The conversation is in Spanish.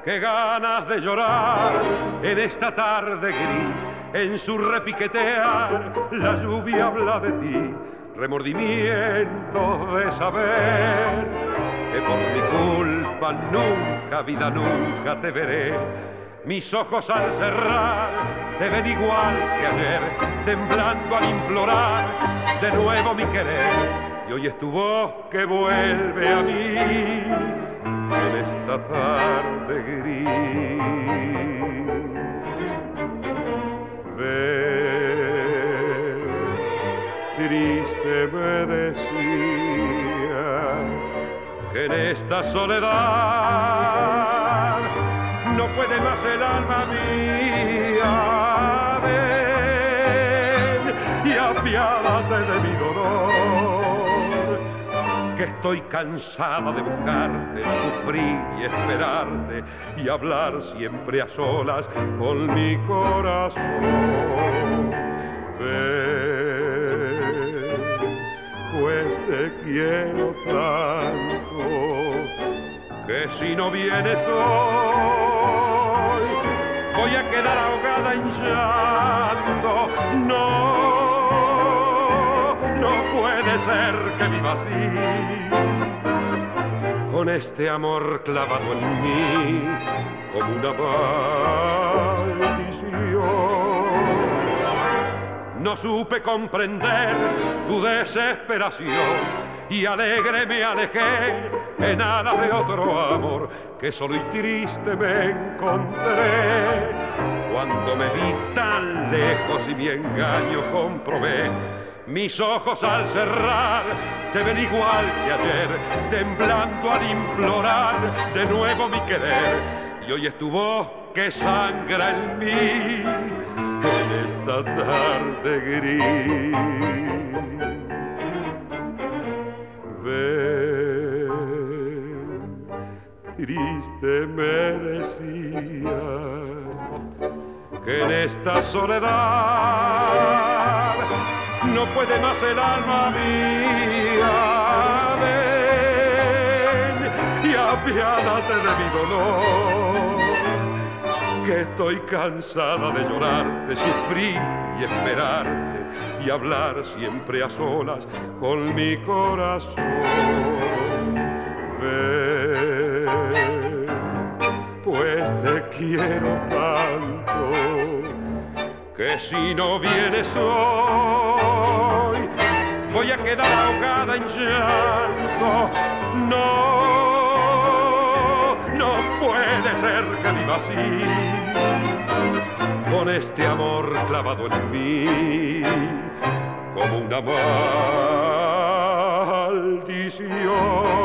qué ganas de llorar en esta tarde gris. En su repiquetear la lluvia habla de ti, remordimientos de saber que por mi culpa nunca, vida, nunca te veré. Mis ojos al cerrar te ven igual que ayer, temblando al implorar de nuevo mi querer. Y hoy es tu voz que vuelve a mí en esta tarde gris. Ven, triste me decías que en esta soledad no puede más el alma mía. Ven y apiádate de mi dolor, que estoy cansada de buscarte, sufrir y esperarte y hablar siempre a solas con mi corazón. Ven, pues te quiero tanto que si no vienes hoy voy a quedar ahogada en llanto. No, no puede ser que viva así, con este amor clavado en mí como una maldición. No supe comprender tu desesperación y alegre me alejé en alas de otro amor, que solo y triste me encontré cuando me vi tan lejos y mi engaño comprobé. Mis ojos al cerrar te ven igual que ayer, temblando al implorar de nuevo mi querer. Y hoy es tu voz que sangra en mí en esta tarde gris. Ven, triste me decías que en esta soledad no puede más el alma mía. Ven y apiádate de mi dolor, que estoy cansada de llorarte, sufrir y esperarte y hablar siempre a solas con mi corazón. Ven, pues te quiero tanto que si no vienes hoy voy a quedar ahogada en llanto. No, no puede ser que viva así, con este amor clavado en mí como una maldición.